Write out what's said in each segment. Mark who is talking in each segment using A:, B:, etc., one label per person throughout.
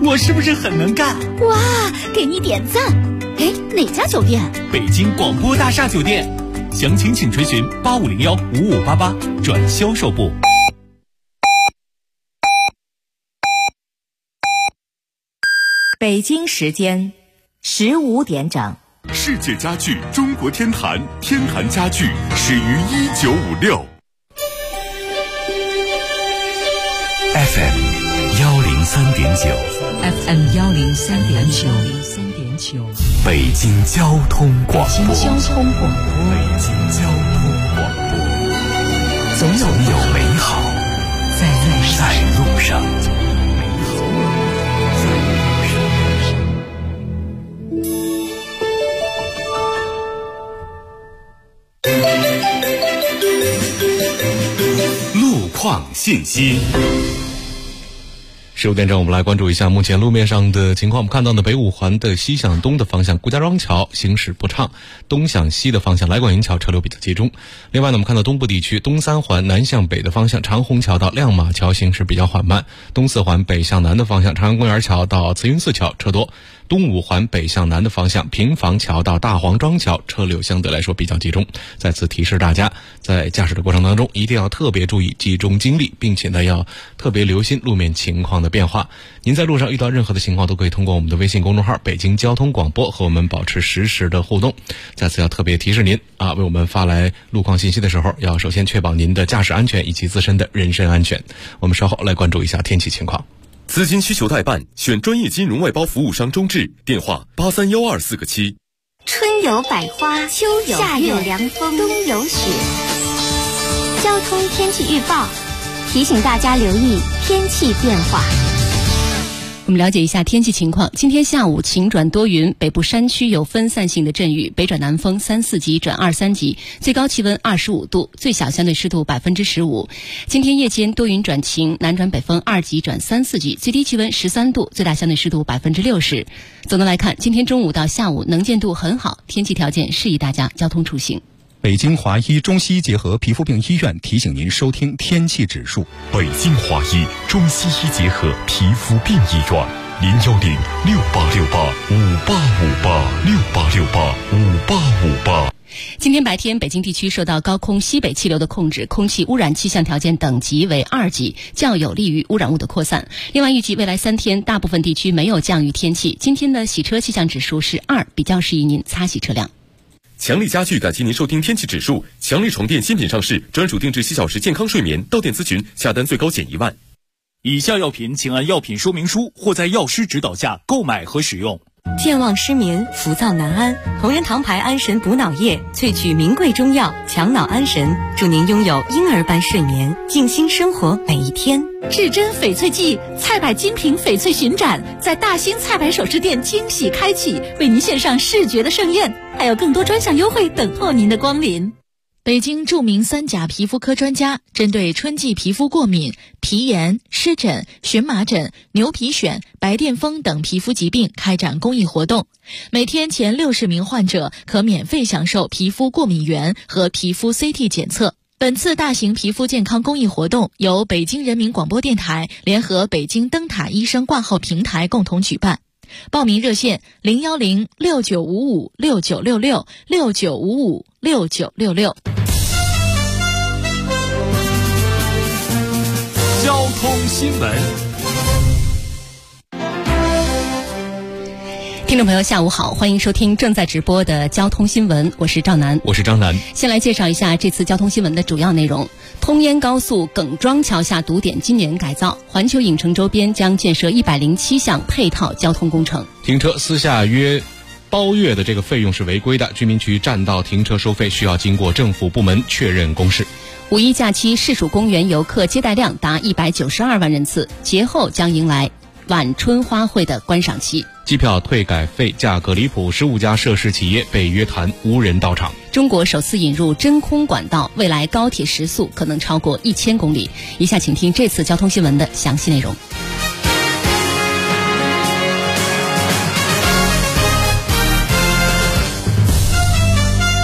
A: 我是不是很能干？
B: 哇，给你点赞！哎，哪家酒店？
A: 北京广播大厦酒店，详情请垂询8501-5588转销售部。
C: 北京时间15点整。
D: 世界家具中国天坛，天坛家具始于1956。FM
E: 103.9，FM 103.9，
D: 北京交通广播，
E: 北京交通广播，总有美好在路上。
D: 路况信息。
F: 15点整，我们来关注一下目前路面上的情况。我们看到的北五环的西向东的方向顾家庄桥行驶不畅，东向西的方向来广营桥车流比较集中。另外呢，我们看到东部地区东三环南向北的方向长虹桥到亮马桥行驶比较缓慢，东四环北向南的方向长安公园桥到慈云寺桥车多，东五环北向南的方向平房桥到大黄庄桥车流相对来说比较集中。再次提示大家，在驾驶的过程当中一定要特别注意，集中精力，并且呢要特别留心路面情况的变化。您在路上遇到任何的情况，都可以通过我们的微信公众号北京交通广播和我们保持实时的互动。再次要特别提示您为我们发来路况信息的时候，要首先确保您的驾驶安全以及自身的人身安全。我们稍后来关注一下天气情况。
D: 资金需求代办，选专业金融外包服务商中智，电话831247个7。
B: 春有百花，秋有夏有凉风，冬有雪。交通天气预报提醒大家留意天气变化。
E: 我们了解一下天气情况。今天下午晴转多云，北部山区有分散性的阵雨，北转南风3、4级转2、3级，最高气温25度，最小相对湿度15%。今天夜间多云转晴，南转北风2级转3、4级，最低气温13度，最大相对湿度60%。总的来看，今天中午到下午能见度很好，天气条件适宜大家交通出行。
G: 北京华医中西医结合皮肤病医院提醒您收听天气指数。
D: 北京华医中西医结合皮肤病医院，010-6868-5858，6868-5858。
E: 今天白天，北京地区受到高空西北气流的控制，空气污染气象条件等级为2级，较有利于污染物的扩散。另外，预计未来3天大部分地区没有降雨天气。今天的洗车气象指数是2，比较适宜您擦洗车辆。
D: 强力家具感谢您收听天气指数。强力床垫新品上市，专属定制7小时健康睡眠，到店咨询，下单最高减1万。
A: 以下药品请按药品说明书或在药师指导下购买和使用。
H: 健忘失眠、浮躁难安，同仁堂牌安神补脑液萃取名贵中药，强脑安神，祝您拥有婴儿般睡眠，静心生活每一天。
I: 至臻翡翠季菜百精品翡翠巡展在大兴菜百首饰店惊喜开启，为您献上视觉的盛宴，还有更多专项优惠等候您的光临。北京著名3甲皮肤科专家针对春季皮肤过敏、皮炎、湿疹、荨麻疹、牛皮癣、白癜风等皮肤疾病开展公益活动，每天前60名患者可免费享受皮肤过敏原和皮肤 CT 检测。本次大型皮肤健康公益活动由北京人民广播电台联合北京灯塔医生挂号平台共同举办。报名热线010-6955-6966，6955-6966。
A: 交通新闻。
E: 听众朋友下午好，欢迎收听正在直播的交通新闻，我是赵楠，
F: 我是张楠。
E: 先来介绍一下这次交通新闻的主要内容。通烟高速耿庄桥下堵点今年改造，环球影城周边将建设107项配套交通工程。
F: 停车私下约包月的这个费用是违规的，居民区占道停车收费需要经过政府部门确认公示。
E: 五一假期市属公园游客接待量达192万人次，节后将迎来晚春花卉的观赏期。
F: 机票退改费价格离谱，15家涉事企业被约谈，无人到场。
E: 中国首次引入真空管道，未来高铁时速可能超过1000公里。以下请听这次交通新闻的详细内容。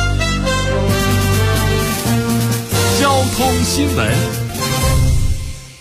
A: 交通新闻。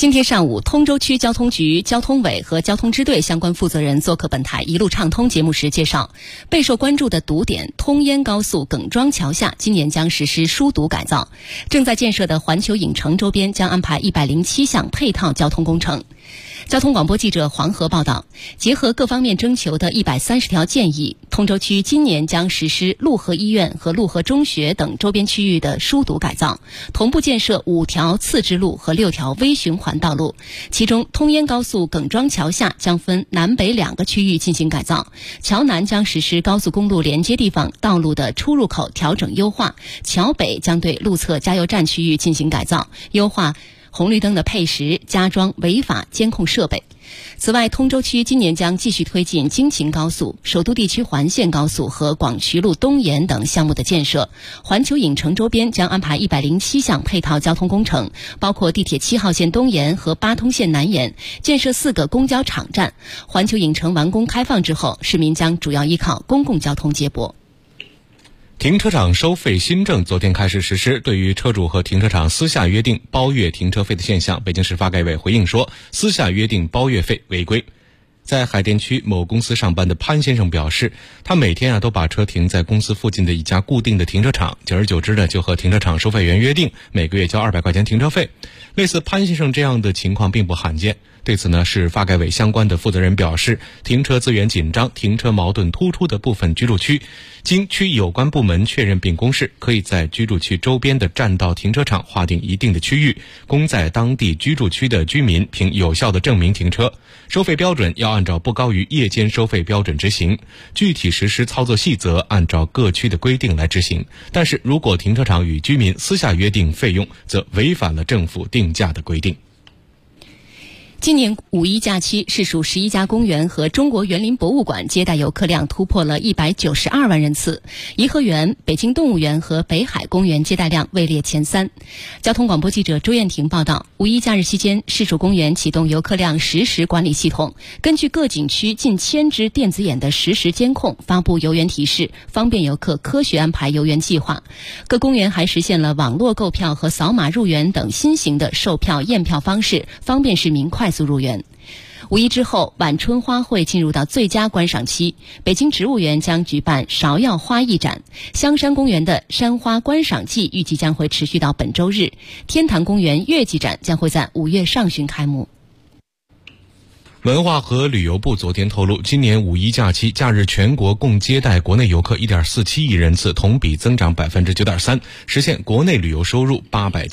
E: 今天上午，通州区交通局交通委和交通支队相关负责人做客本台一路畅通节目时介绍，备受关注的堵点通燕高速耿庄桥下今年将实施疏堵改造，正在建设的环球影城周边将安排107项配套交通工程。交通广播记者黄河报道，结合各方面征求的130条建议，通州区今年将实施陆河医院和陆河中学等周边区域的疏堵改造，同步建设5条次支路和6条微循环道路。其中，通燕高速耿庄桥下将分南北2个区域进行改造，桥南将实施高速公路连接地方道路的出入口调整优化，桥北将对路侧加油站区域进行改造，优化红绿灯的配时，加装违法监控设备。此外，通州区今年将继续推进京秦高速、首都地区环线高速和广渠路东延等项目的建设。环球影城周边将安排107项配套交通工程，包括地铁7号线东延和8通线南延，建设4个公交场站。环球影城完工开放之后，市民将主要依靠公共交通接驳。
F: 停车场收费新政昨天开始实施，对于车主和停车场私下约定包月停车费的现象，北京市发改委回应说，私下约定包月费违规。在海淀区某公司上班的潘先生表示，他每天都把车停在公司附近的一家固定的停车场，久而久之呢，就和停车场收费员约定每个月交200块钱停车费。类似潘先生这样的情况并不罕见。对此呢，市发改委相关的负责人表示，停车资源紧张、停车矛盾突出的部分居住区，经区有关部门确认并公示，可以在居住区周边的占道停车场划定一定的区域，供在当地居住区的居民凭有效的证明停车。收费标准要按照不高于夜间收费标准执行，具体实施操作细则按照各区的规定来执行。但是如果停车场与居民私下约定费用，则违反了政府定价的规定。
E: 今年五一假期，市属11家公园和中国园林博物馆接待游客量突破了192万人次，颐和园、北京动物园和北海公园接待量位列前3。交通广播记者周燕婷报道，五一假日期间，市属公园启动游客量实时管理系统，根据各景区近1000只电子眼的实时监控，发布游园提示，方便游客科学安排游园计划。各公园还实现了网络购票和扫码入园等新型的售票验票方式，方便市民快速入园。五一之后，晚春花卉进入到最佳观赏期，北京植物园将举办芍药花艺展，香山公园的山花观赏季预计将会持续到本周日，天坛公园月季展将会在5月上旬开幕。
F: 文化和旅游部昨天透露，今年五一假期假日全国共接待国内游客 1.47 亿人次，同比增长 9.3%， 实现国内旅游收入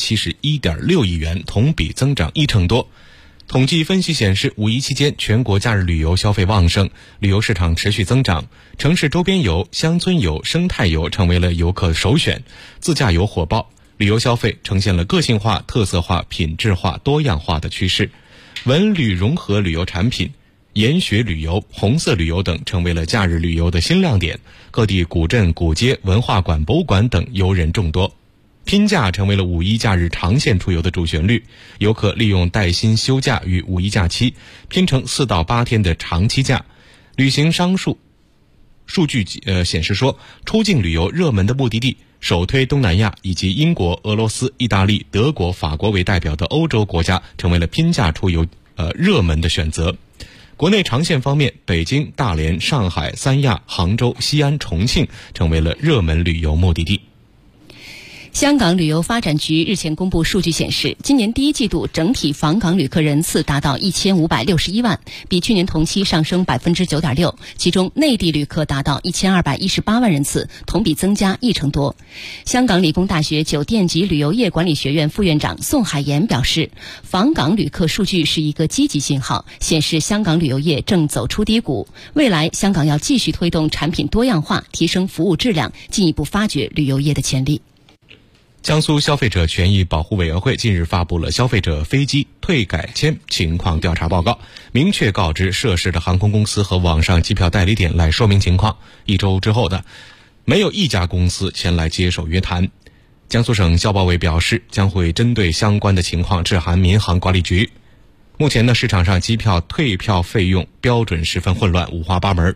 F: 871.6 亿元，同比增长1成多。统计分析显示，五一期间全国假日旅游消费旺盛，旅游市场持续增长，城市周边游、乡村游、生态游成为了游客首选，自驾游火爆，旅游消费呈现了个性化、特色化、品质化、多样化的趋势。文旅融合旅游产品、研学旅游、红色旅游等成为了假日旅游的新亮点，各地古镇、古街、文化馆、博物馆等游人众多。拼假成为了五一假日长线出游的主旋律，游客利用带薪休假与五一假期拼成4到8天的长期假。旅行商数据显示说，出境旅游热门的目的地首推东南亚以及英国、俄罗斯、意大利、德国、法国为代表的欧洲国家成为了拼假出游热门的选择。国内长线方面，北京、大连、上海、三亚、杭州、西安、重庆成为了热门旅游目的地。
E: 香港旅游发展局日前公布数据显示，今年第一季度整体访港旅客人次达到1561万，比去年同期上升 9.6%， 其中内地旅客达到1218万人次，同比增加1成多。香港理工大学酒店及旅游业管理学院副院长宋海岩表示，访港旅客数据是一个积极信号，显示香港旅游业正走出低谷，未来香港要继续推动产品多样化，提升服务质量，进一步发掘旅游业的潜力。
F: 江苏消费者权益保护委员会近日发布了消费者飞机退改签情况调查报告，明确告知涉事的航空公司和网上机票代理点来说明情况。1周之后的，没有一家公司前来接手约谈。江苏省消保委表示，将会针对相关的情况致函民航管理局。目前呢，市场上机票退票费用标准十分混乱，五花八门。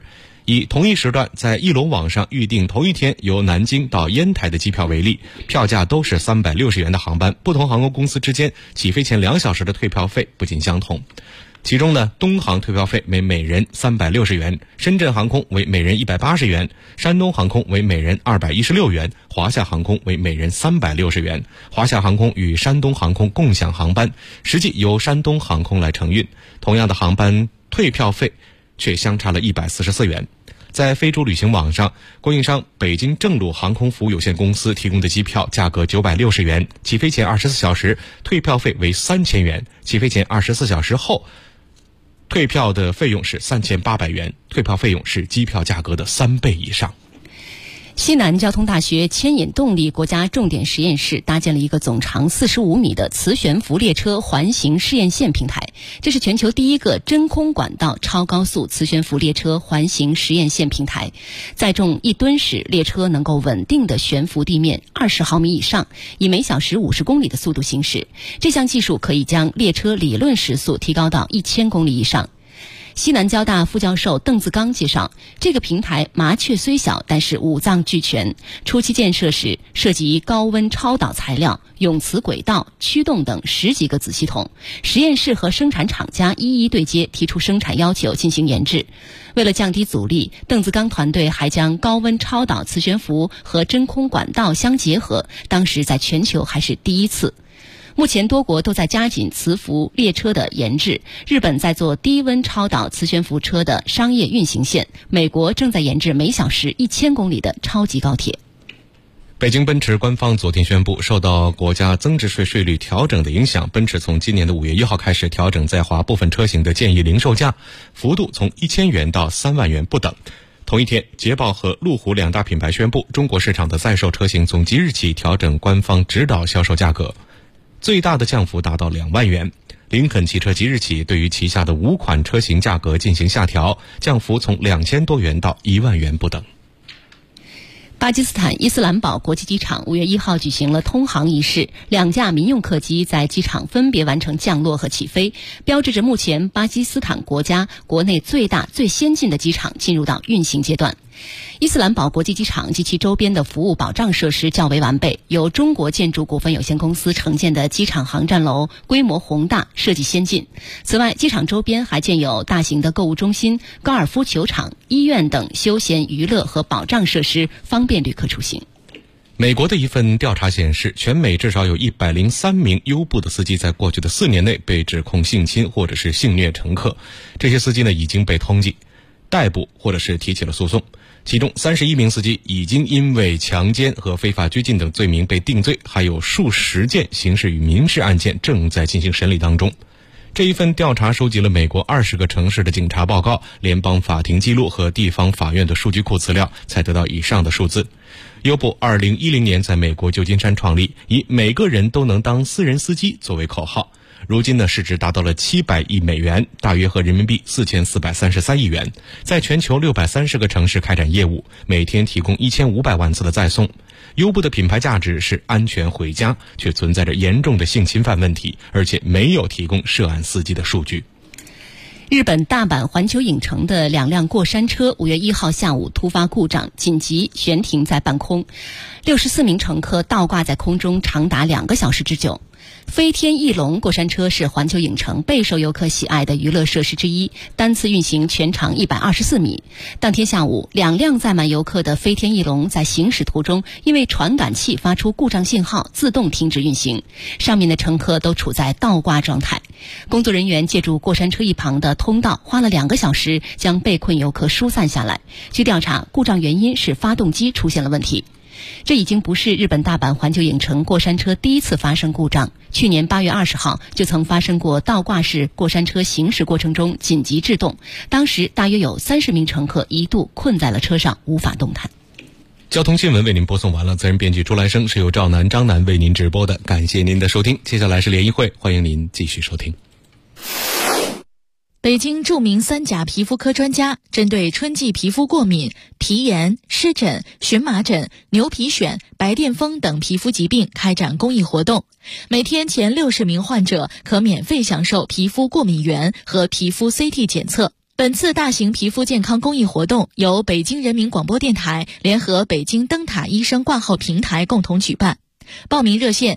F: 以同一时段在翼龙网上预订同一天由南京到烟台的机票为例，票价都是360元的航班，不同航空公司之间起飞前2小时的退票费不尽相同。其中呢，东航退票费为每人360元，深圳航空为每人180元，山东航空为每人216元，华夏航空为每人360元。华夏航空与山东航空共享航班，实际由山东航空来承运。同样的航班退票费却相差了144元。在飞猪旅行网上，供应商北京正鲁航空服务有限公司提供的机票价格960元，起飞前24小时退票费为3000元，起飞前24小时后退票的费用是3800元，退票费用是机票价格的3倍以上。
E: 西南交通大学牵引动力国家重点实验室搭建了一个总长45米的磁悬浮列车环形试验线平台，这是全球第一个真空管道超高速磁悬浮列车环形实验线平台。载重1吨时，列车能够稳定地悬浮地面20毫米以上，以每小时50公里的速度行驶。这项技术可以将列车理论时速提高到1000公里以上。西南交大副教授邓自刚介绍，这个平台麻雀虽小，但是五脏俱全。初期建设时涉及高温超导材料、永磁轨道、驱动等10几个子系统，实验室和生产厂家一一对接，提出生产要求进行研制。为了降低阻力，邓自刚团队还将高温超导磁悬浮和真空管道相结合，当时在全球还是第一次。目前多国都在加紧磁浮列车的研制，日本在做低温超导磁悬浮车的商业运行线，美国正在研制每小时1000公里的超级高铁。
F: 北京奔驰官方昨天宣布，受到国家增值税税率调整的影响，奔驰从今年的5月1号开始调整在华部分车型的建议零售价，幅度从1000元到3万元不等。同一天，捷豹和路虎2大品牌宣布，中国市场的在售车型从即日起调整官方指导销售价格，最大的降幅达到2万元。林肯汽车即日起对于旗下的5款车型价格进行下调，降幅从2000多元到1万元不等。
E: 巴基斯坦伊斯兰堡国际机场5月1号举行了通航仪式，2架民用客机在机场分别完成降落和起飞，标志着目前巴基斯坦国家国内最大最先进的机场进入到运行阶段。伊斯兰堡国际机场及其周边的服务保障设施较为完备，由中国建筑股份有限公司承建的机场航站楼规模宏大，设计先进。此外，机场周边还建有大型的购物中心、高尔夫球场、医院等休闲娱乐和保障设施，方便旅客出行。
F: 美国的一份调查显示，全美至少有103名优步的司机在过去的4年内被指控性侵或者是性虐乘客，这些司机呢已经被通缉、逮捕或者是提起了诉讼。其中31名司机已经因为强奸和非法拘禁等罪名被定罪，还有数十件刑事与民事案件正在进行审理当中。这一份调查收集了美国20个城市的警察报告、联邦法庭记录和地方法院的数据库资料，才得到以上的数字。优步2010年在美国旧金山创立，以每个人都能当私人司机作为口号。如今呢，市值达到了700亿美元，大约合人民币4433亿元，在全球630个城市开展业务，每天提供1500万次的载送。优步的品牌价值是安全回家，却存在着严重的性侵犯问题，而且没有提供涉案司机的数据。
E: 日本大阪环球影城的2辆过山车5月1号下午突发故障，紧急悬停在半空，64名乘客倒挂在空中长达2个小时之久。飞天翼龙过山车是环球影城备受游客喜爱的娱乐设施之一，单次运行全长124米。当天下午，2辆载满游客的飞天翼龙在行驶途中因为传感器发出故障信号，自动停止运行，上面的乘客都处在倒挂状态。工作人员借助过山车一旁的通道，花了2个小时将被困游客疏散下来。据调查，故障原因是发动机出现了问题。这已经不是日本大阪环球影城过山车第一次发生故障，去年8月20号就曾发生过倒挂式过山车行驶过程中紧急制动，当时大约有30名乘客一度困在了车上无法动弹。
F: 交通新闻为您播送完了，责任编辑朱来生，是由赵楠、张楠为您直播的，感谢您的收听。接下来是联谊会，欢迎您继续收听。
I: 北京著名3甲皮肤科专家针对春季皮肤过敏、皮炎、湿疹、荨麻疹、牛皮癣、白癜风等皮肤疾病开展公益活动，每天前60名患者可免费享受皮肤过敏原和皮肤 CT 检测。 本次大型皮肤健康公益活动由北京人民广播电台联合北京灯塔医生挂号平台共同举办。报名热线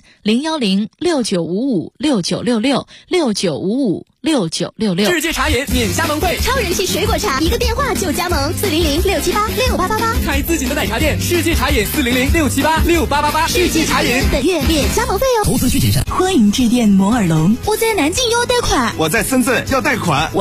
I: 0106955696669556966。
A: 世界茶饮免加盟费，
B: 超人气水果茶，一个电话就加盟，400-678-6888。
A: 开自己的奶茶店，世界茶饮400-678-6888。世界茶饮
B: 本月免加盟费哦。
J: 投资需谨慎。
K: 欢迎致电摩尔龙。
B: 我在南京要贷款，
J: 我在深圳要贷款。